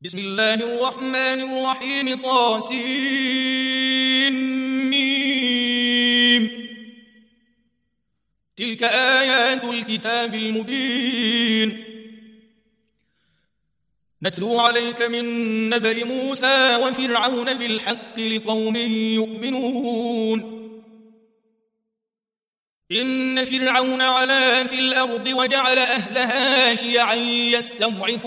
بسم الله الرحمن الرحيم طاسين تلك آيات الكتاب المبين نتلو عليك من نبأ موسى وفرعون بالحق لقوم يؤمنون إن فرعون علا في الأرض وجعل أهلها شيعا يستضعف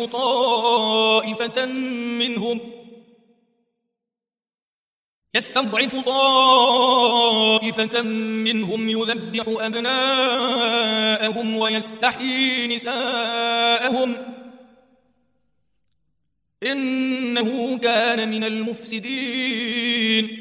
طائفة منهم يذبح أبناءهم ويستحيي نساءهم إنه كان من المفسدين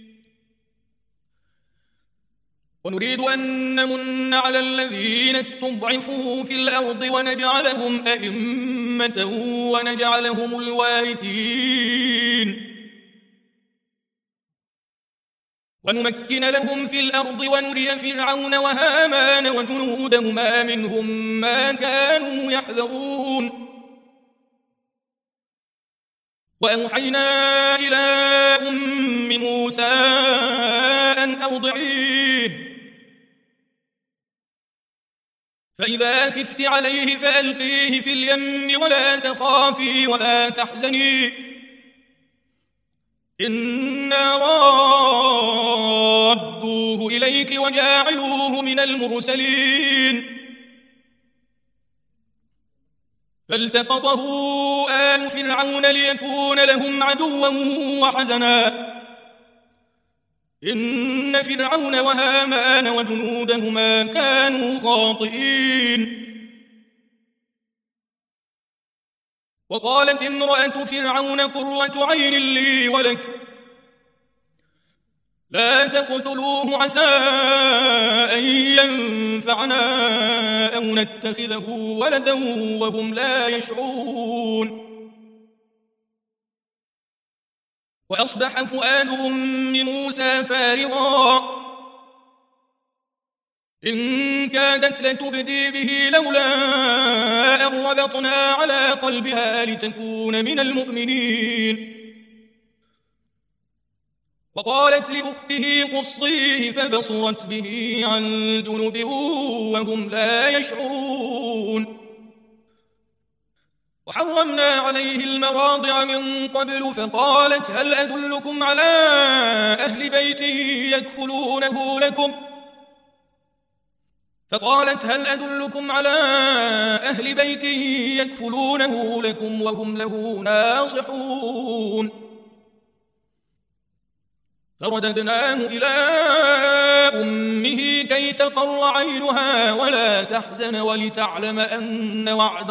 ونريد أن نمن على الذين استضعفوا في الأرض ونجعلهم أئمة ونجعلهم الوارثين ونمكن لهم في الأرض ونري فرعون وهامان وجنودهما منهم ما كانوا يحذرون وأوحينا إلى أم موسى أن أرضعيه فإذا خفت عليه فألقيه في اليم ولا تخافي ولا تحزني إنا رادوه إليك وجاعلوه من المرسلين فالتقطه آل فرعون ليكون لهم عدوا وحزنا إن فرعون وهامان وجنودهما كانوا خاطئين وقالت امرأة فرعون قرة عين لي ولك لا تقتلوه عسى أن ينفعنا أو نتخذه ولدا وهم لا يشعرون وأصبح فؤاد أم موسى فارغا إن كادت لتبدي به لولا أن ربطنا على قلبها لتكون من المؤمنين وقالت لأخته قصيه فبصرت به عن جنب وهم لا يشعرون وحرمنا عليه المراضع من قبل فقالت هل أدلكم على أهل بيت يكفلونه لكم وهم له ناصحون فرددناه إلى أمه كي تقر عينها ولا تحزن ولتعلم أن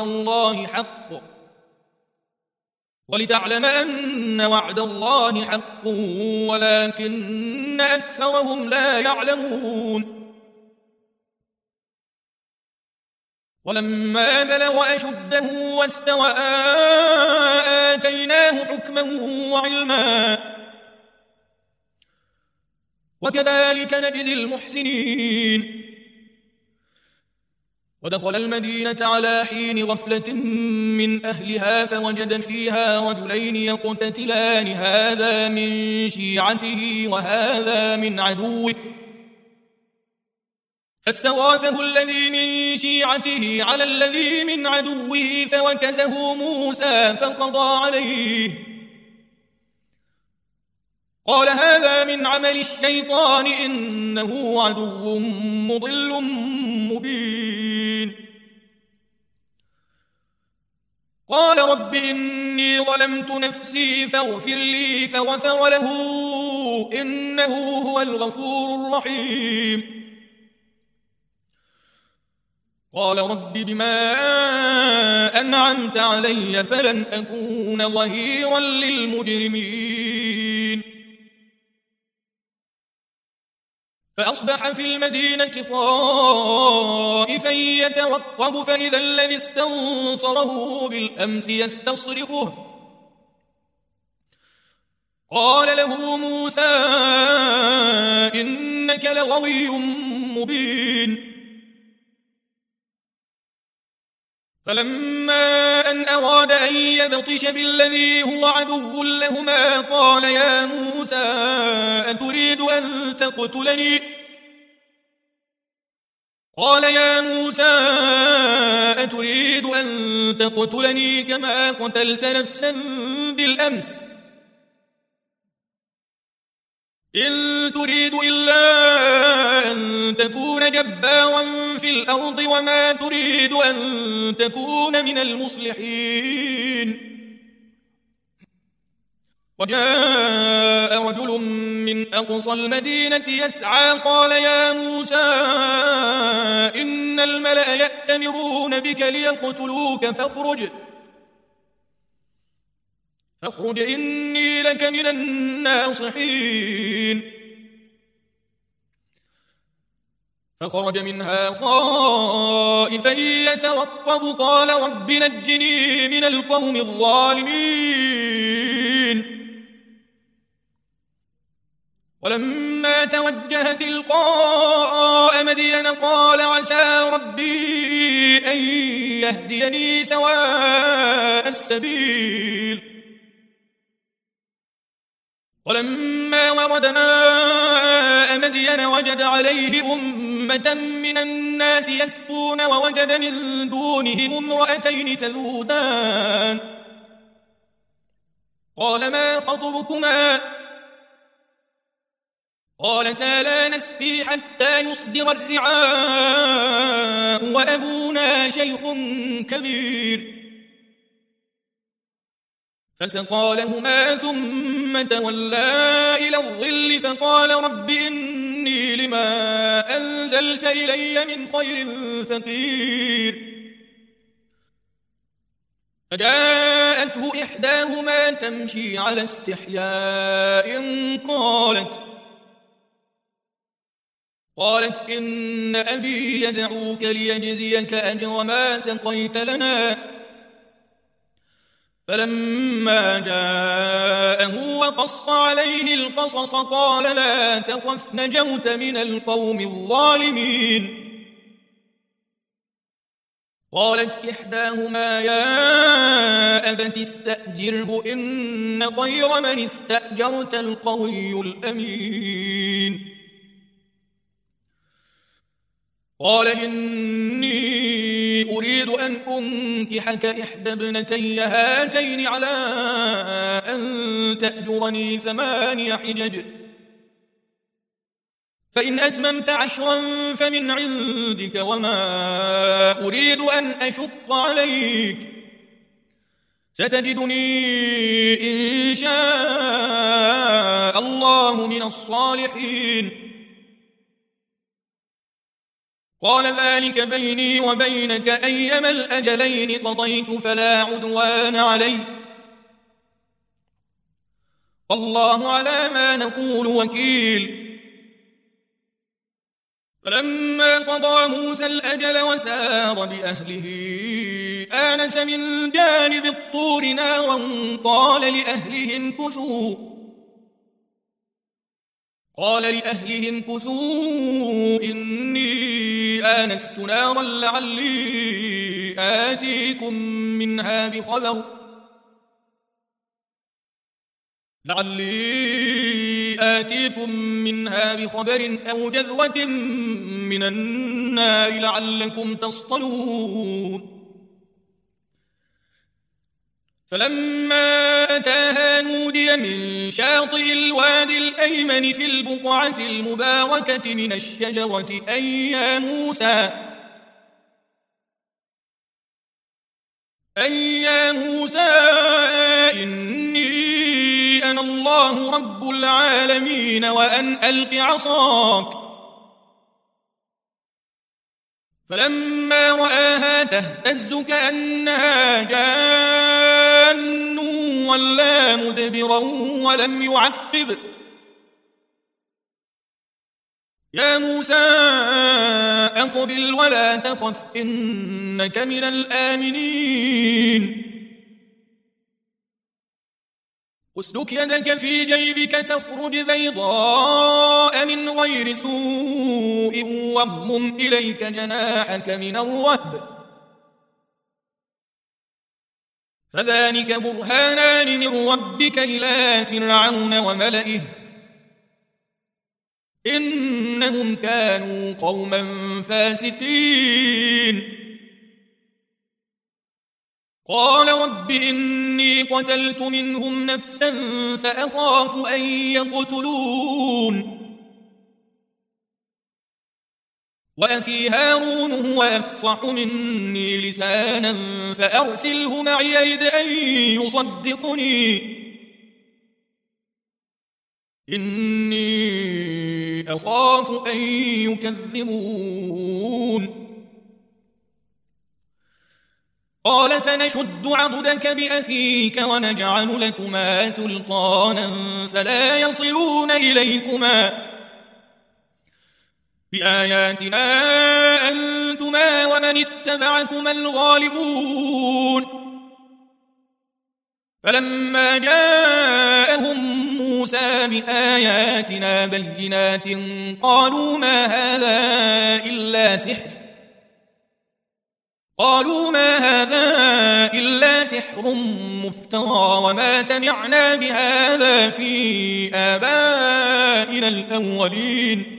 وعد الله حق ولكن أكثرهم لا يعلمون ولما بلغ أشده واستوى آتيناه حكما وعلما وكذلك نجزي المحسنين ودخل المدينة على حين غفلة من أهلها فوجد فيها رجلين يقتتلان هذا من شيعته وهذا من عدوه فاستغاثه الذي من شيعته على الذي من عدوه فوكزه موسى فقضى عليه قال هذا من عمل الشيطان إنه عدو مضل مبين قال رب إني ظلمت نفسي فاغفر لي فغفر له إنه هو الغفور الرحيم قال رب بما أنعمت علي فلن أكون ظهيرا للمجرمين فأصبح في المدينة خائفا يترقب فإذا الذي استنصره بالأمس يستصرخه قال له موسى إنك لغوي مبين فلما أن أراد أن يبطش بالذي هو عدو لهما قال يا موسى أتريد أن تقتلني كما قتلت نفسا بالأمس إن تريد إلا أن تكون جبارا في الأرض وما تريد أن تكون من المصلحين. وجاء رجل من أقصى المدينة يسعى قال يا موسى إن الملأ يأتمرون بك ليقتلوك فاخرج إني لك من الناصحين. فخرج منها خائفا يترقب قال رب نجني من القوم الظالمين. ولما توجه تلقاء مدين قال عسى ربي أن يهديني سواء السبيل. ولما ورد ماء مدين وجد عليه أمة من الناس يسقون ووجد من دونهم امرأتين تذودان قال ما خطبكما قالتا لا نسقي حتى يصدر الرعاء وأبونا شيخ كبير. فسقى لهما ثم تولى إلى الظل فقال رب إني لما أنزلت إلي من خير فقير. فجاءته إحداهما تمشي على استحياء قالت إن أبي يدعوك ليجزيك أجر ما سقيت لنا. فلما جاءه وقص عليه القصص قال لا تخف نجوت من القوم الظالمين. قالت إحداهما يا أبت استأجره إن خير من استأجرت القوي الأمين. قال إني أريد أن أنكحك إحدى ابنتي هاتين على أن تأجرني 8 حجج فإن أتممت 10 فمن عندك وما أريد أن أشق عليك ستجدني إن شاء الله من الصالحين. قال ذلك بيني وبينك أيما الأجلين قضيت فلا عدوان علي والله على ما نقول وكيل. فلما قضى موسى الأجل وسار بأهله آنس من جانب الطور نارا قال لأهلهم كثوا إني آنست نارا لعلي آتيكم منها بخبر أو جذوة من النار لعلكم تصطلون. فلما أتاها نودي من شاطئ الوادي الأيمن في البقعة المباركة من الشجرة أي يا موسى إني أنا الله رب العالمين وأن ألق عصاك. فلما رآها تهتز كأنها جان ولا مدبرا ولم يعقب يا موسى أقبل ولا تخف إنك من الآمنين. اسلك يدك في جيبك تخرج بيضاء من غير سوء واضمم إليك جناحك من الرهب فذلك برهانان من ربك إلى فرعون وملئه إنهم كانوا قوما فاسقين قال رب إني قتلت منهم نفسا فأخاف أن يقتلون وأخي هارون هو أفصح مني لسانا فأرسله معي يرد أن يصدقني إني أخاف أن يكذبون قال سنشد عضدك بأخيك ونجعل لكما سلطانا فلا يصلون إليكما بآياتنا أنتما ومن اتبعكما الغالبون فلما جاءهم موسى بآياتنا بينات قالوا ما هذا إلا سحر مفترى وما سمعنا بهذا في آبائنا الأولين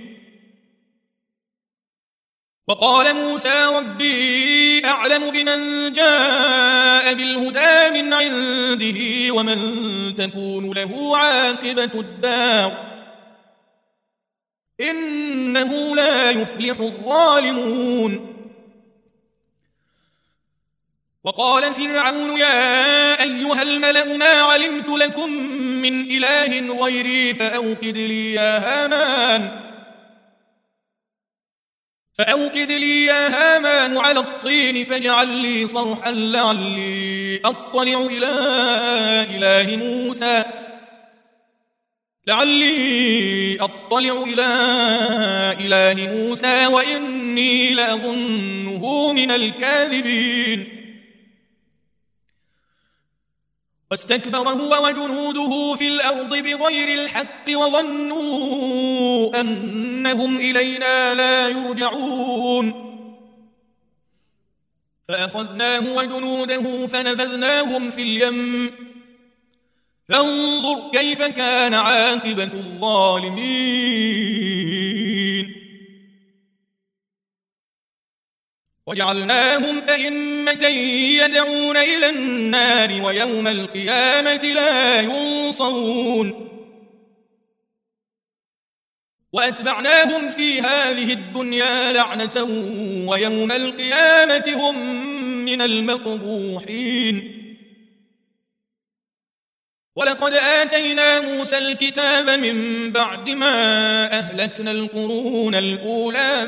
وقال موسى ربي أعلم بمن جاء بالهدى من عنده ومن تكون له عاقبة الدار إنه لا يفلح الظالمون وقال فرعون يا أيها الملأ ما علمت لكم من إله غيري فأوقد لي يا هامان على الطين فاجعل لي صرحا لعلي أطلع إلى إله موسى وإني لأظنه من الكاذبين واستكبر هو وجنوده في الأرض بغير الحق وظنوا أنهم إلينا لا يرجعون فأخذناه وجنوده فنبذناهم في اليم فانظر كيف كان عاقبة الظالمين وجعلناهم أئمة يدعون إلى النار ويوم القيامة لا ينصرون وأتبعناهم في هذه الدنيا لعنة ويوم القيامة هم من المقبوحين ولقد آتينا موسى الكتاب من بعد ما أهلكنا القرون الأولى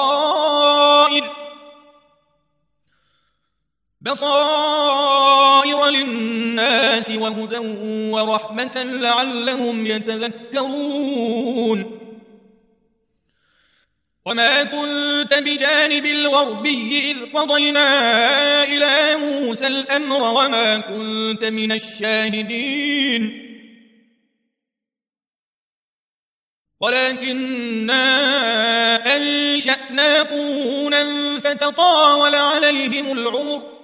بصائر للناس وهدى ورحمة لعلهم يتذكرون وما كنت بجانب الغربي إذ قضينا إلى موسى الأمر وما كنت من الشاهدين ولكننا أنشأنا قرونا فتطاول عليهم العمر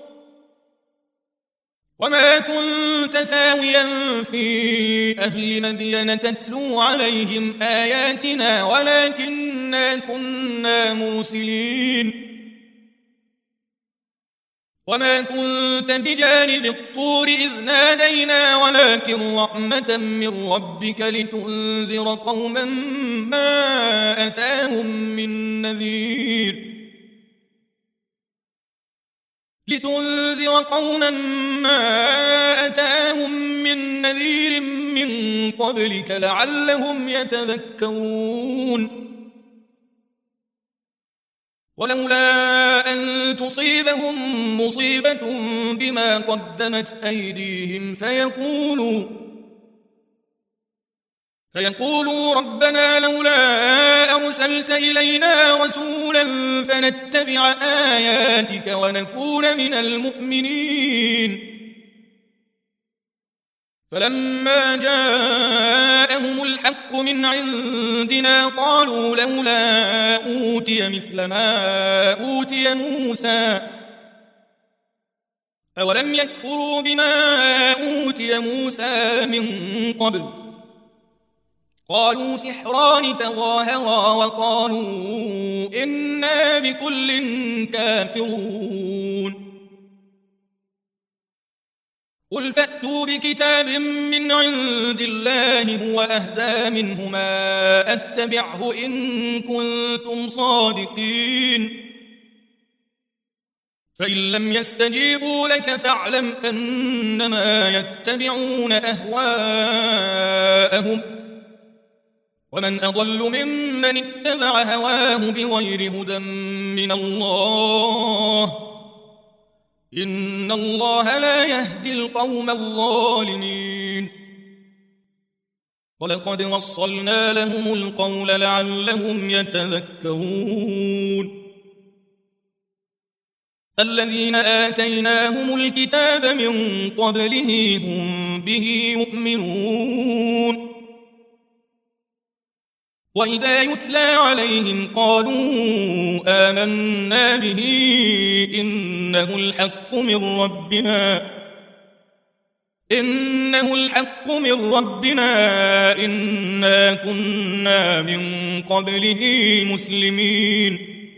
وما كنت ثاويا في أهل مدين تتلو عليهم آياتنا ولكننا كنا مرسلين وما كنت بجانب الطور إذ نادينا ولكن رحمة من ربك لتنذر قوما ما أتاهم من نذير من قبلك لعلهم يتذكرون ولولا أن تصيبهم مصيبة بما قدمت أيديهم فيقولوا ربنا لولا أرسلت إلينا رسولا فنتبع آياتك ونكون من المؤمنين فلما جاءهم الحق من عندنا قالوا لولا أوتي مثل ما أوتي موسى أولم يكفروا بما أوتي موسى من قبل قالوا سحران تظاهرا وقالوا إنا بكل كافرون قل فأتوا بكتاب من عند الله هو أهدى منهما أتبعه إن كنتم صادقين فإن لم يستجيبوا لك فاعلم أنما يتبعون أهواءهم ومن أضل ممن اتبع هواه بغير هدى من الله إن الله لا يهدي القوم الظالمين ولقد وصلنا لهم القول لعلهم يتذكرون الذين آتيناهم الكتاب من قبله هم به يؤمنون وإذا يتلى عليهم قالوا آمنا به إنه الحق من ربنا إنا كنا من قبله مسلمين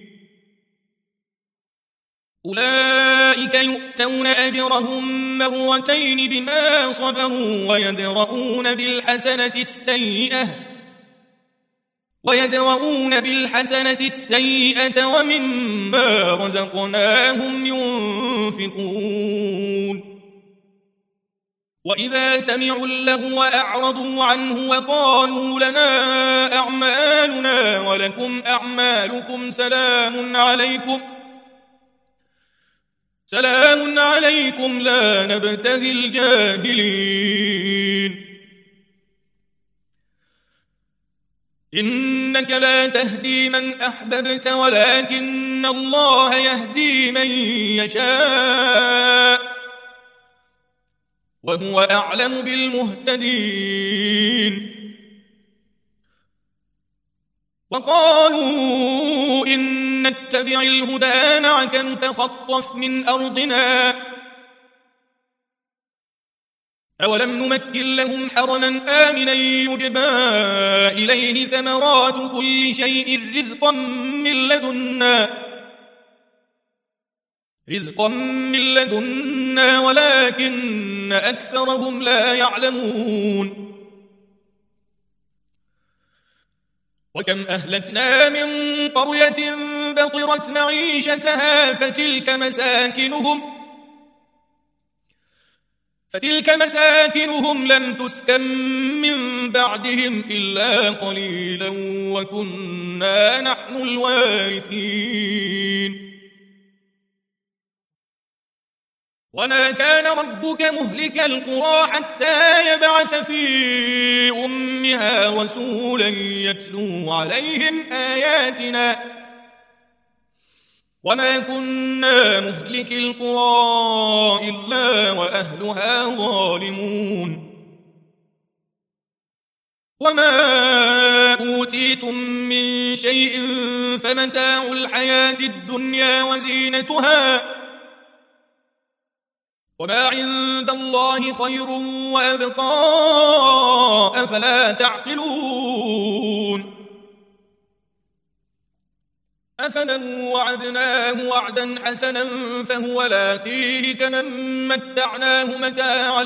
أولئك يؤتون أجرهم مرتين بما صبروا ويدرؤون بالحسنة السيئة ومما رزقناهم ينفقون وإذا سمعوا اللغو أعرضوا عنه وقالوا لنا أعمالنا ولكم أعمالكم سلام عليكم لا نبتغي الجاهلين إنك لا تهدي من أحببت ولكن الله يهدي من يشاء وهو أعلم بالمهتدين وقالوا إن نتبع الهدى معك نتخطف من أرضنا أولم نمكن لهم حرما آمنا يجبى إليه ثمرات كل شيء رزقا من لدنا ولكن أكثرهم لا يعلمون وكم أهلكنا من قرية بطرت معيشتها فتلك مساكنهم لم تسكن من بعدهم إلا قليلا وكنا نحن الوارثين وما كان ربك مهلك القرى حتى يبعث في أمها رسولا يتلو عليهم آياتنا وما كنا مهلك القرى إلا وأهلها ظالمون وما أوتيتم من شيء فمتاع الحياة الدنيا وزينتها وما عند الله خير وأبقى أفلا تعقلون أفمن وعدناه وعدا حسنا فهو لاقيه كمن متعناه متاع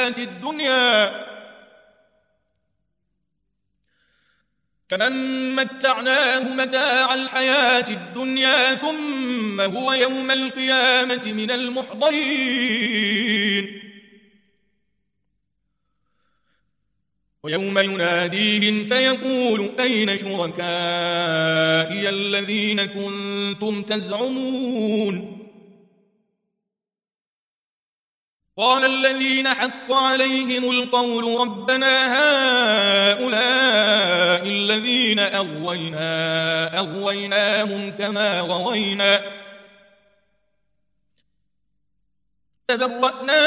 الحياة الدنيا ثم هو يوم القيامة من المحضرين ويوم يناديهم فيقول أين شركائي الذين كنتم تزعمون قال الذين حق عليهم القول ربنا هؤلاء الذين أغويناهم كما غوينا تبرأنا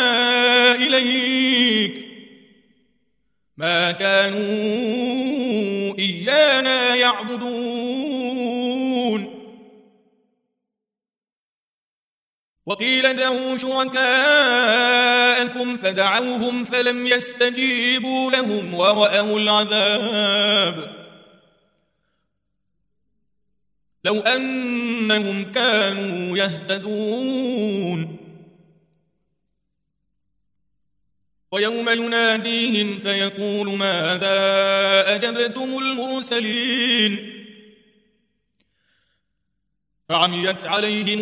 إليك ما كانوا إيانا يعبدون وقيل ادعوا شركاءكم فدعوهم فلم يستجيبوا لهم ورأوا العذاب لو أنهم كانوا يهتدون. ويوم يناديهم فيقول ماذا أجبتم المرسلين فعميت عليهم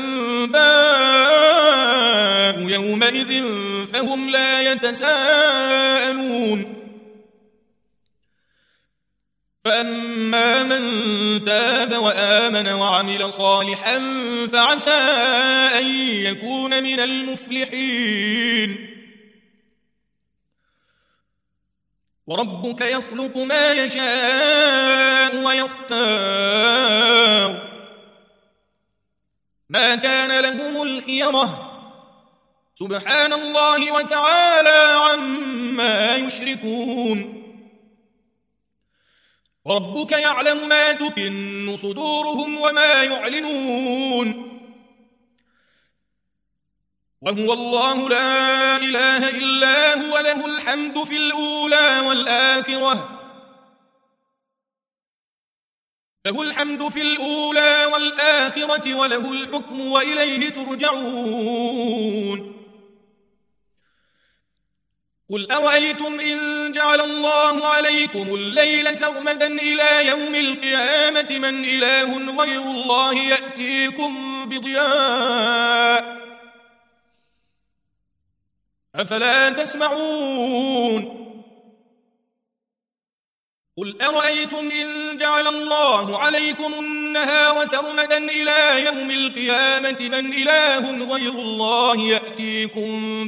الأنباء يومئذ فهم لا يتساءلون. فأما من تاب وآمن وعمل صالحا فعسى أن يكون من المفلحين. وربك يخلق ما يشاء ويختار ما كان لهم الخيرة سبحان الله وتعالى عما يشركون. ربك يعلم ما تكن صدورهم وما يعلنون وهو الله لا إله إلا هو له الحمد في الأولى والآخرة وله الحكم وإليه ترجعون. قل أرأيتم إن جعل الله عليكم الليل سرمدا إلى يوم القيامة من إله غير الله يأتيكم بضياء أفلا تسمعون. قل أرأيتم إن جعل الله عليكم النهار سرمدا إلى يوم القيامة من إله غير الله يأتيكم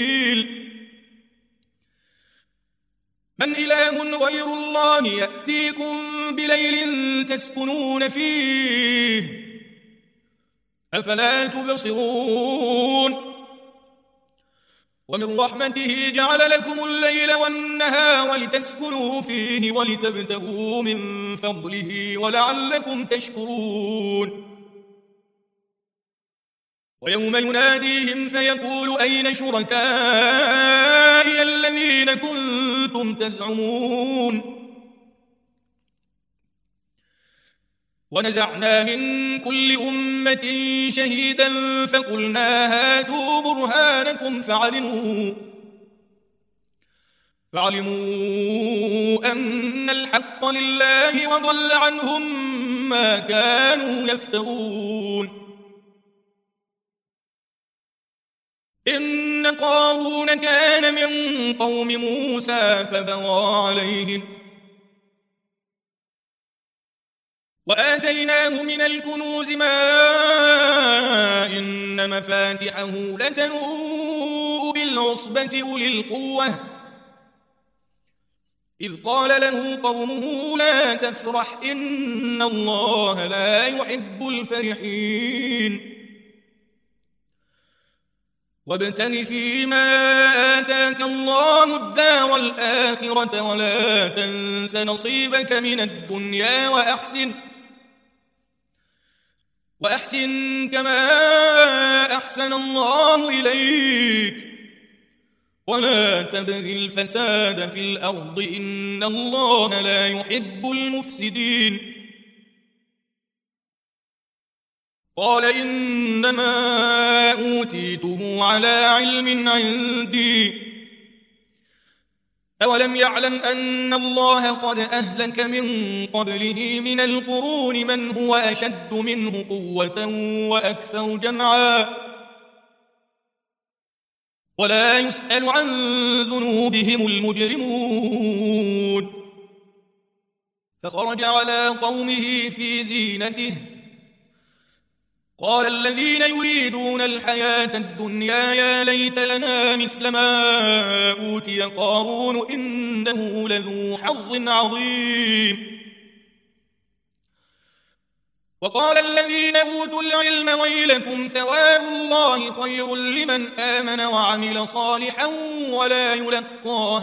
بليل تسكنون فيه أفلا تبصرون. ومن رحمته جعل لكم الليل والنهار لتسكنوا فيه ولتبتغوا من فضله ولعلكم تشكرون. ويوم يناديهم فيقول أين شركائي الذين كنتم تزعمون ونزعنا من كل أمة شهيدا فقلنا هاتوا برهانكم فعلموا أن الحق لله وضل عنهم ما كانوا يفترون. إن قارون كان من قوم موسى فبغى عليهم وآتيناه من الكنوز ما إن مفاتحه لتنوء بالعصبة أولي القوة إذ قال له قومه لا تفرح إن الله لا يحب الفرحين. وابتغ فيما آتاك الله الدار الآخرة ولا تنس نصيبك من الدنيا وأحسن كما أحسن الله إليك ولا تبغ الفساد في الأرض إن الله لا يحب المفسدين. قال إنما أوتيته على علم عندي أولم يعلم أن الله قد أهلك من قبله من القرون من هو أشد منه قوة وأكثر جمعا ولا يسأل عن ذنوبهم المجرمون. فخرج على قومه في زينته قال الذين يريدون الحياة الدنيا يا ليت لنا مثل ما أوتي قارون إنه لذو حظ عظيم. وقال الذين أوتوا العلم ويلكم ثواب الله خير لمن آمن وعمل صالحا ولا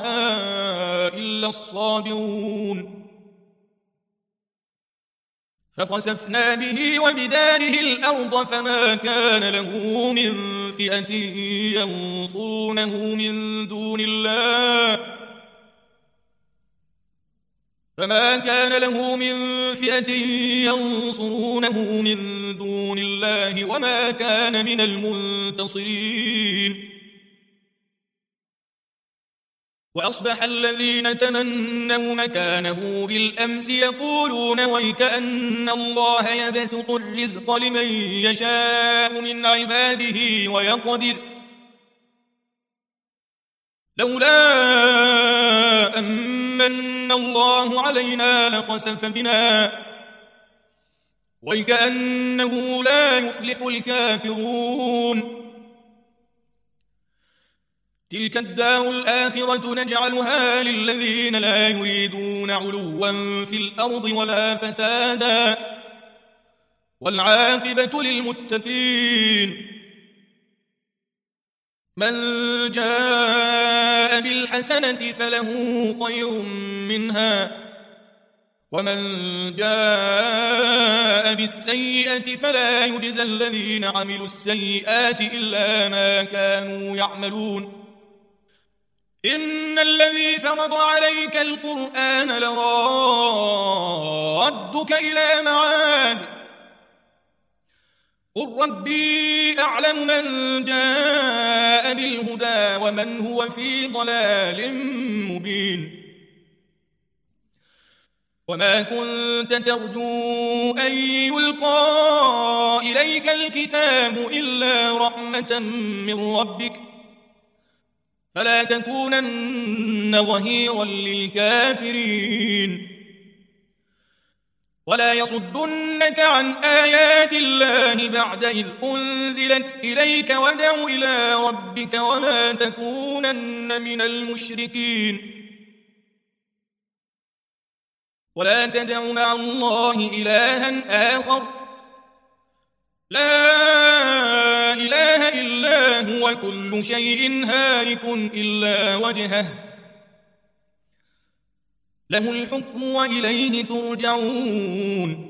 يلقاها إلا الصابرون. فخسفنا به وبداره الأرض فما كان له من فئة ينصرونه من دون الله وما كان من المنتصرين. وأصبح الذين تمنوا مكانه بالأمس يقولون ويكأن الله يبسط الرزق لمن يشاء من عباده ويقدر لولا أمن الله علينا لخسف بنا ويكأنه لا يفلح الكافرون. تلك الدار الآخرة نجعلها للذين لا يريدون علوا في الأرض ولا فسادا والعاقبة للمتقين. من جاء بالحسنة فله خير منها ومن جاء بالسيئة فلا يجزى الذين عملوا السيئات إلا ما كانوا يعملون. إن الذي فرض عليك القرآن لرادك إلى معاد قل ربي أعلم من جاء بالهدى ومن هو في ضلال مبين. وما كنت ترجو أن يلقى إليك الكتاب إلا رحمة من ربك فلا تكونن ظهيرا للكافرين. ولا يصدنك عن آيات الله بعد إذ أنزلت إليك ودع إلى ربك ولا تكونن من المشركين. ولا تدع مع الله إلها آخر لا إله إلا هو كل شيء هالك إلا وجهه له الحكم وإليه ترجعون.